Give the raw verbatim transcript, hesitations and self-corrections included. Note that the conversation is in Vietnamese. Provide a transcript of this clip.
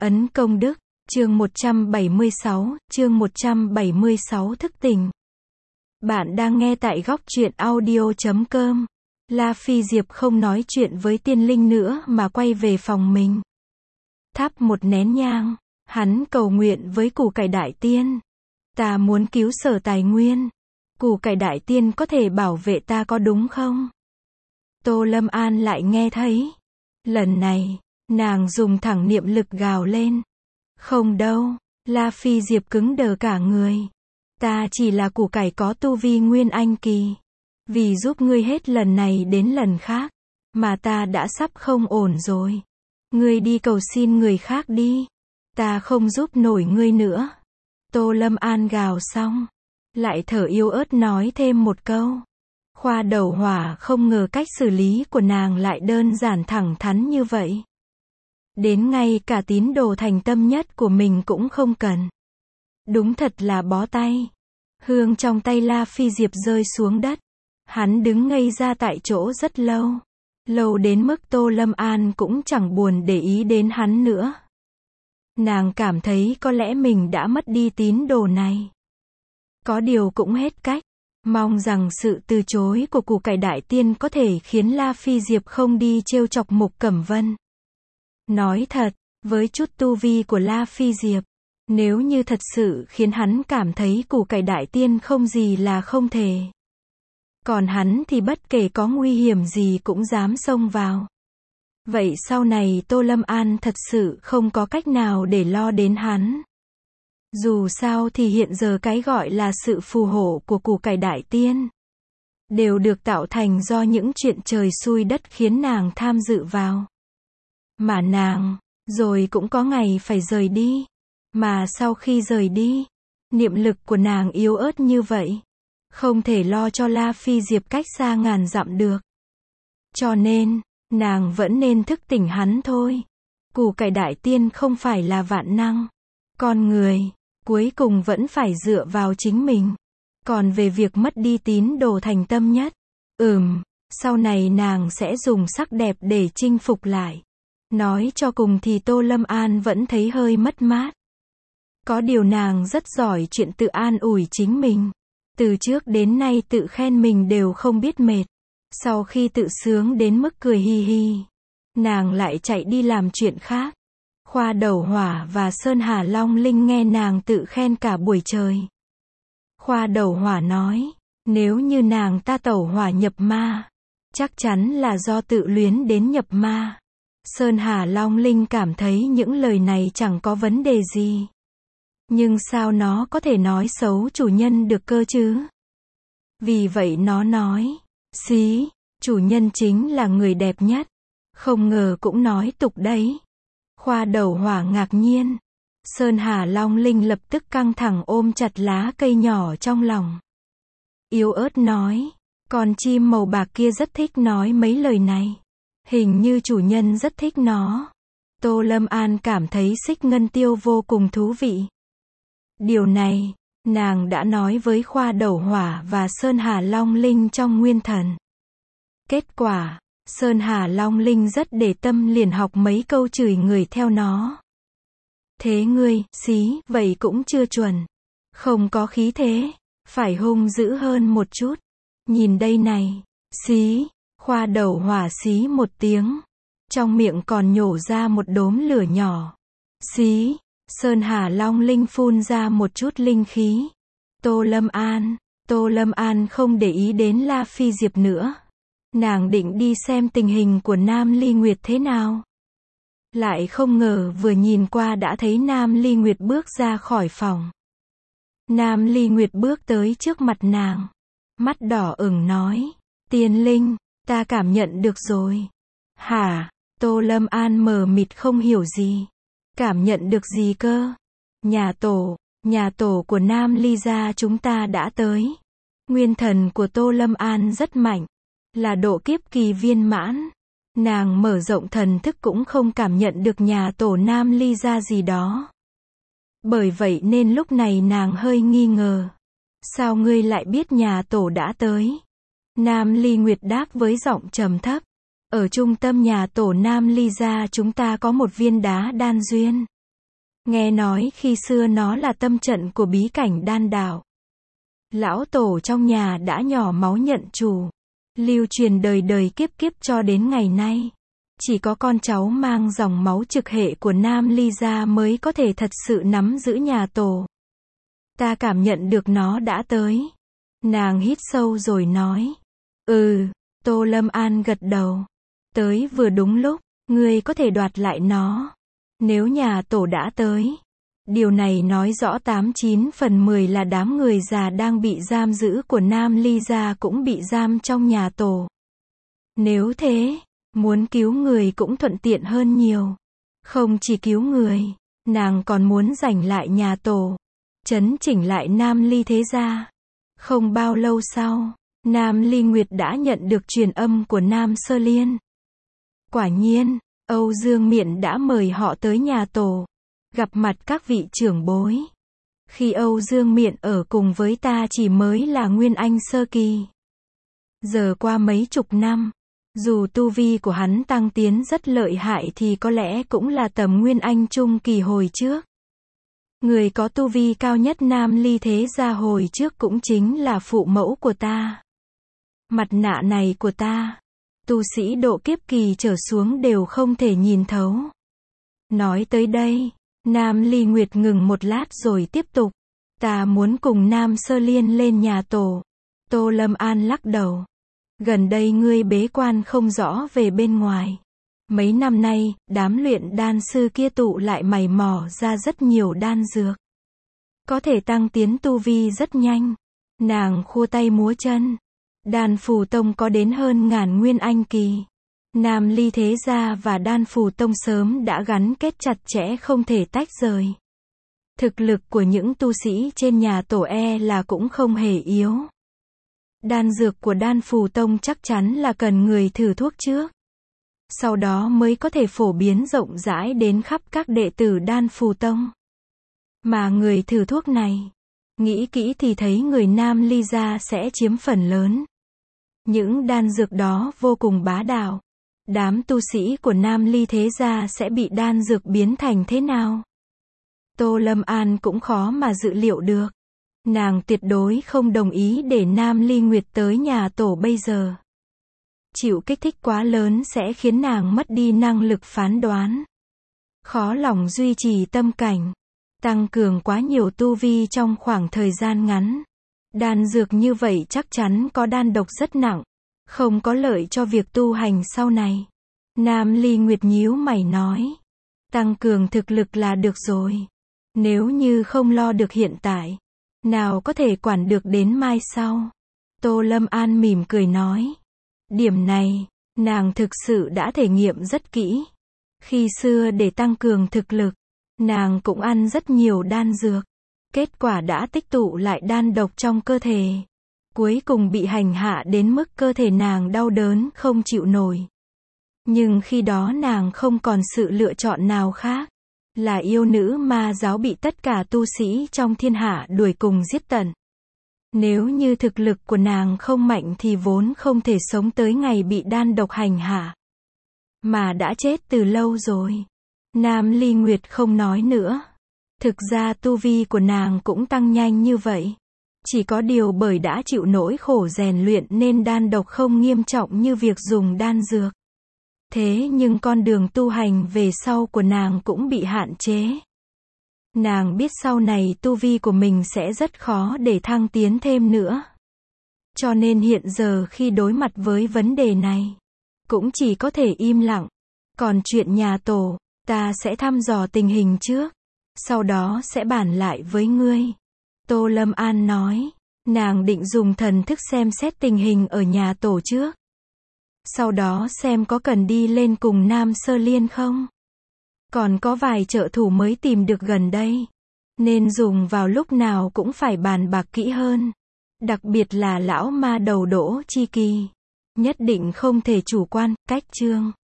Ấn công đức, chương một trăm bảy mươi sáu, chương một trăm bảy mươi sáu thức tỉnh. Bạn đang nghe tại góc truyện audio chấm com. La Phi Diệp không nói chuyện với tiên linh nữa mà quay về phòng mình. Thắp một nén nhang, hắn cầu nguyện với Củ Cải Đại Tiên. Ta muốn cứu Sở Tài Nguyên. Củ Cải Đại Tiên có thể bảo vệ ta có đúng không? Tô Lâm An lại nghe thấy. Lần này, nàng dùng thẳng niệm lực gào lên. Không đâu, La Phi Diệp cứng đờ cả người. Ta chỉ là củ cải có tu vi nguyên anh kỳ. Vì giúp ngươi hết lần này đến lần khác, mà ta đã sắp không ổn rồi. Ngươi đi cầu xin người khác đi. Ta không giúp nổi ngươi nữa. Tô Lâm An gào xong, lại thở yếu ớt nói thêm một câu. Khoa Đầu Hỏa không ngờ cách xử lý của nàng lại đơn giản thẳng thắn như vậy. Đến ngay cả tín đồ thành tâm nhất của mình cũng không cần. Đúng thật là bó tay. Hương trong tay La Phi Diệp rơi xuống đất. Hắn đứng ngây ra tại chỗ rất lâu. Lâu đến mức Tô Lâm An cũng chẳng buồn để ý đến hắn nữa. Nàng cảm thấy có lẽ mình đã mất đi tín đồ này. Có điều cũng hết cách. Mong rằng sự từ chối của Củ Cải Đại Tiên có thể khiến La Phi Diệp không đi trêu chọc Mục Cẩm Vân. Nói thật, với chút tu vi của La Phi Diệp, nếu như thật sự khiến hắn cảm thấy Củ Cải Đại Tiên không gì là không thể. Còn hắn thì bất kể có nguy hiểm gì cũng dám xông vào. Vậy sau này Tô Lâm An thật sự không có cách nào để lo đến hắn. Dù sao thì hiện giờ cái gọi là sự phù hộ của Củ Cải Đại Tiên đều được tạo thành do những chuyện trời xui đất khiến nàng tham dự vào. Mà nàng, rồi cũng có ngày phải rời đi. Mà sau khi rời đi, niệm lực của nàng yếu ớt như vậy, không thể lo cho La Phi Diệp cách xa ngàn dặm được. Cho nên, nàng vẫn nên thức tỉnh hắn thôi. Củ Cải Đại Tiên không phải là vạn năng. Con người, cuối cùng vẫn phải dựa vào chính mình. Còn về việc mất đi tín đồ thành tâm nhất, ừm, sau này nàng sẽ dùng sắc đẹp để chinh phục lại. Nói cho cùng thì Tô Lâm An vẫn thấy hơi mất mát. Có điều nàng rất giỏi chuyện tự an ủi chính mình. Từ trước đến nay tự khen mình đều không biết mệt. Sau khi tự sướng đến mức cười hi hi, nàng lại chạy đi làm chuyện khác. Khoa Đầu Hỏa và Sơn Hà Long Linh nghe nàng tự khen cả buổi trời. Khoa Đầu Hỏa nói, nếu như nàng ta tẩu hỏa nhập ma, chắc chắn là do tự luyến đến nhập ma. Sơn Hà Long Linh cảm thấy những lời này chẳng có vấn đề gì. Nhưng sao nó có thể nói xấu chủ nhân được cơ chứ? Vì vậy nó nói, xí, chủ nhân chính là người đẹp nhất. Không ngờ cũng nói tục đấy. Khoa Đầu Hỏa ngạc nhiên. Sơn Hà Long Linh lập tức căng thẳng ôm chặt lá cây nhỏ trong lòng. Yếu ớt nói, con chim màu bạc kia rất thích nói mấy lời này. Hình như chủ nhân rất thích nó. Tô Lâm An cảm thấy Xích Ngân Tiêu vô cùng thú vị. Điều này, nàng đã nói với Khoa Đầu Hỏa và Sơn Hà Long Linh trong Nguyên Thần. Kết quả, Sơn Hà Long Linh rất để tâm liền học mấy câu chửi người theo nó. Thế ngươi, xí, vậy cũng chưa chuẩn. Không có khí thế, phải hung dữ hơn một chút. Nhìn đây này, xí. Khoa Đầu Hỏa xí một tiếng. Trong miệng còn nhổ ra một đốm lửa nhỏ. Xí. Sơn Hà Long Linh phun ra một chút linh khí. Tô Lâm An. Tô Lâm An không để ý đến La Phi Diệp nữa. Nàng định đi xem tình hình của Nam Ly Nguyệt thế nào. Lại không ngờ vừa nhìn qua đã thấy Nam Ly Nguyệt bước ra khỏi phòng. Nam Ly Nguyệt bước tới trước mặt nàng. Mắt đỏ ửng nói. Tiên linh. Ta cảm nhận được rồi. Hả? Tô Lâm An mờ mịt không hiểu gì. Cảm nhận được gì cơ? Nhà tổ, nhà tổ của Nam Ly gia chúng ta đã tới. Nguyên thần của Tô Lâm An rất mạnh. Là độ kiếp kỳ viên mãn. Nàng mở rộng thần thức cũng không cảm nhận được nhà tổ Nam Ly gia gì đó. Bởi vậy nên lúc này nàng hơi nghi ngờ. Sao ngươi lại biết nhà tổ đã tới? Nam Ly Nguyệt đáp với giọng trầm thấp. Ở trung tâm nhà tổ Nam Ly gia chúng ta có một viên đá đan duyên. Nghe nói khi xưa nó là tâm trận của bí cảnh đan đạo. Lão tổ trong nhà đã nhỏ máu nhận chủ, lưu truyền đời đời kiếp kiếp cho đến ngày nay. Chỉ có con cháu mang dòng máu trực hệ của Nam Ly gia mới có thể thật sự nắm giữ nhà tổ. Ta cảm nhận được nó đã tới. Nàng hít sâu rồi nói. Ừ, Tô Lâm An gật đầu. Tới vừa đúng lúc, ngươi có thể đoạt lại nó. Nếu nhà tổ đã tới. Điều này nói rõ tám chín phần mười là đám người già đang bị giam giữ của Nam Ly gia cũng bị giam trong nhà tổ. Nếu thế, muốn cứu người cũng thuận tiện hơn nhiều. Không chỉ cứu người, nàng còn muốn giành lại nhà tổ, chấn chỉnh lại Nam Ly thế gia. Không bao lâu sau, Nam Ly Nguyệt đã nhận được truyền âm của Nam Sơ Liên. Quả nhiên, Âu Dương Miện đã mời họ tới nhà tổ, gặp mặt các vị trưởng bối. Khi Âu Dương Miện ở cùng với ta chỉ mới là Nguyên Anh sơ kỳ. Giờ qua mấy chục năm, dù tu vi của hắn tăng tiến rất lợi hại thì có lẽ cũng là tầm Nguyên Anh trung kỳ hồi trước. Người có tu vi cao nhất Nam Ly thế gia hồi trước cũng chính là phụ mẫu của ta. Mặt nạ này của ta, tu sĩ độ kiếp kỳ trở xuống đều không thể nhìn thấu. Nói tới đây, Nam Ly Nguyệt ngừng một lát rồi tiếp tục. Ta muốn cùng Nam Sơ Liên lên nhà tổ. Tô Lâm An lắc đầu. Gần đây ngươi bế quan không rõ về bên ngoài. Mấy năm nay, đám luyện đan sư kia tụ lại mày mò ra rất nhiều đan dược. Có thể tăng tiến tu vi rất nhanh. Nàng khua tay múa chân. Đan Phù Tông có đến hơn ngàn Nguyên Anh kỳ. Nam Ly thế gia và Đan Phù Tông sớm đã gắn kết chặt chẽ không thể tách rời. Thực lực của những tu sĩ trên nhà tổ e là cũng không hề yếu. Đan dược của Đan Phù Tông chắc chắn là cần người thử thuốc trước. Sau đó mới có thể phổ biến rộng rãi đến khắp các đệ tử Đan Phù Tông. Mà người thử thuốc này, nghĩ kỹ thì thấy người Nam Ly gia sẽ chiếm phần lớn. Những đan dược đó vô cùng bá đạo. Đám tu sĩ của Nam Ly thế gia sẽ bị đan dược biến thành thế nào? Tô Lâm An cũng khó mà dự liệu được. Nàng tuyệt đối không đồng ý để Nam Ly Nguyệt tới nhà tổ bây giờ. Chịu kích thích quá lớn sẽ khiến nàng mất đi năng lực phán đoán. Khó lòng duy trì tâm cảnh. Tăng cường quá nhiều tu vi trong khoảng thời gian ngắn. Đan dược như vậy chắc chắn có đan độc rất nặng. Không có lợi cho việc tu hành sau này. Nam Ly Nguyệt nhíu mày nói. Tăng cường thực lực là được rồi. Nếu như không lo được hiện tại, nào có thể quản được đến mai sau. Tô Lâm An mỉm cười nói. Điểm này, nàng thực sự đã thể nghiệm rất kỹ. Khi xưa để tăng cường thực lực, nàng cũng ăn rất nhiều đan dược. Kết quả đã tích tụ lại đan độc trong cơ thể. Cuối cùng bị hành hạ đến mức cơ thể nàng đau đớn không chịu nổi. Nhưng khi đó nàng không còn sự lựa chọn nào khác. Là yêu nữ ma giáo bị tất cả tu sĩ trong thiên hạ đuổi cùng giết tận. Nếu như thực lực của nàng không mạnh thì vốn không thể sống tới ngày bị đan độc hành hạ. Mà đã chết từ lâu rồi. Nam Ly Nguyệt không nói nữa. Thực ra tu vi của nàng cũng tăng nhanh như vậy. Chỉ có điều bởi đã chịu nỗi khổ rèn luyện nên đan độc không nghiêm trọng như việc dùng đan dược. Thế nhưng con đường tu hành về sau của nàng cũng bị hạn chế. Nàng biết sau này tu vi của mình sẽ rất khó để thăng tiến thêm nữa. Cho nên hiện giờ khi đối mặt với vấn đề này, cũng chỉ có thể im lặng. Còn chuyện nhà tổ, ta sẽ thăm dò tình hình trước. Sau đó sẽ bàn lại với ngươi. Tô Lâm An nói. Nàng định dùng thần thức xem xét tình hình ở nhà tổ trước. Sau đó xem có cần đi lên cùng Nam Sơ Liên không. Còn có vài trợ thủ mới tìm được gần đây. Nên dùng vào lúc nào cũng phải bàn bạc kỹ hơn. Đặc biệt là lão ma đầu Đỗ Chi Kỳ. Nhất định không thể chủ quan, cách chương.